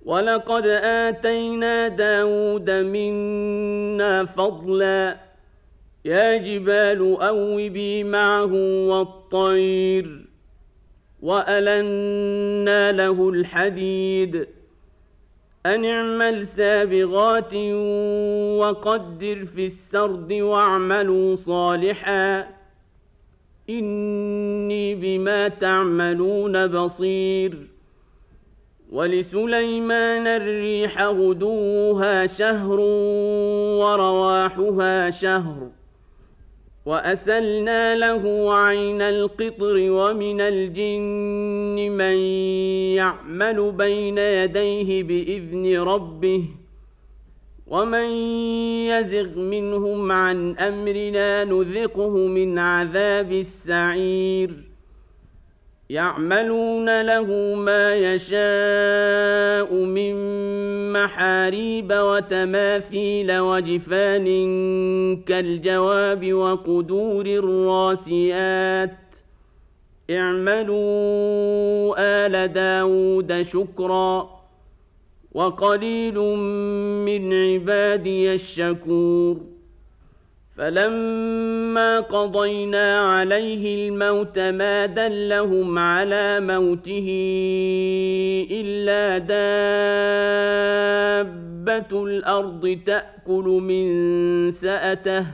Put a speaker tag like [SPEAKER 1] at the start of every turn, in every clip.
[SPEAKER 1] ولقد آتينا داود منا فضلا يا جبال أوبي معه والطير وألنا له الحديد أن اعمل سابغات وقدر في السرد واعملوا صالحا إني بما تعملون بصير ولسليمان الريح غدوها شهر ورواحها شهر وأسلنا له عين القطر ومن الجن من يعمل بين يديه بإذن ربه ومن يزغ منهم عن أمرنا نذقه من عذاب السعير يعملون له ما يشاء من محاريب وتماثيل وجفان كالجواب وقدور الراسيات اعملوا آل داود شكرا وقليل من عبادي الشكور فلما قضينا عليه الموت ما دلهم على موته إلا دابة الأرض تأكل من سأته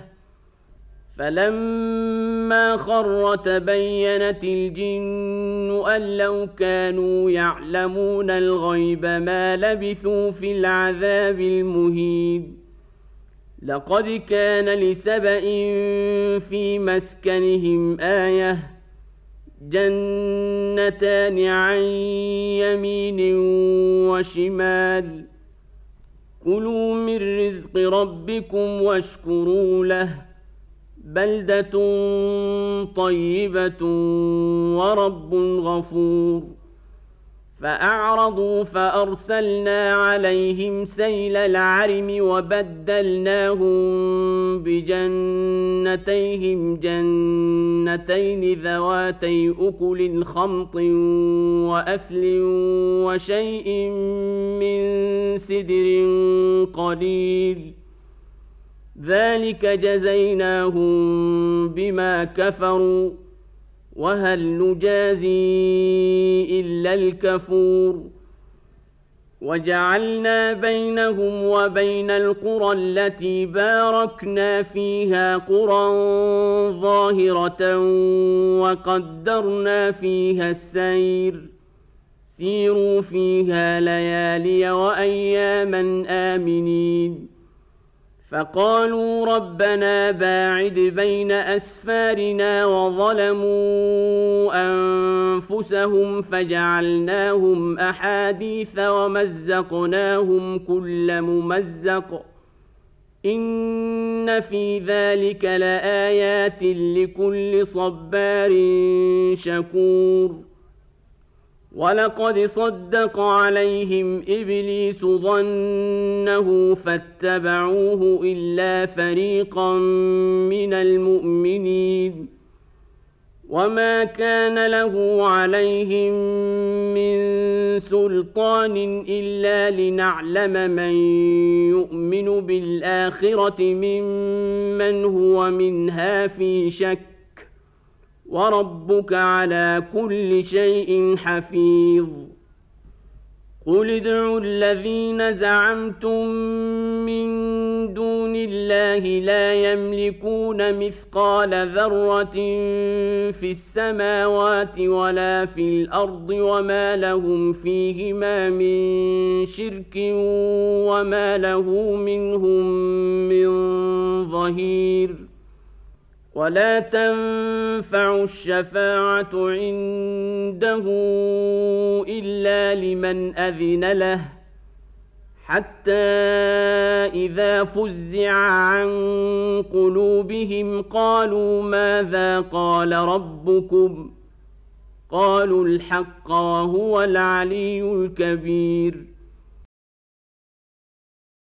[SPEAKER 1] فلما خر تبينت الجن أن لو كانوا يعلمون الغيب ما لبثوا في العذاب المهين لقد كان لسبإ في مسكنهم آية جنتان عن يمين وشمال كلوا من رزق ربكم واشكروا له بلدة طيبة ورب غفور فأعرضوا فأرسلنا عليهم سيل العرم وبدلناهم بجنتيهم جنتين ذواتي أكل خمط وأثل وشيء من سدر قليل ذلك جزيناهم بما كفروا وهل نجازي إلا الكفور وجعلنا بينهم وبين القرى التي باركنا فيها قرى ظاهرة وقدرنا فيها السير سيروا فيها ليالي وأياما آمنين فقالوا ربنا باعد بين أسفارنا وظلموا أنفسهم فجعلناهم أحاديث ومزقناهم كل ممزق إن في ذلك لآيات لكل صبار شكور ولقد صدق عليهم إبليس ظنه فاتبعوه إلا فريقا من المؤمنين وما كان له عليهم من سلطان إلا لنعلم من يؤمن بالآخرة ممن هو منها في شك وربك على كل شيء حفيظ قل ادعوا الذين زعمتم من دون الله لا يملكون مثقال ذرة في السماوات ولا في الأرض وما لهم فيهما من شرك وما له منهم من ظهير ولا تنفع الشفاعة عنده إلا لمن أذن له حتى إذا فزع عن قلوبهم قالوا ماذا قال ربكم قالوا الحق وهو العلي الكبير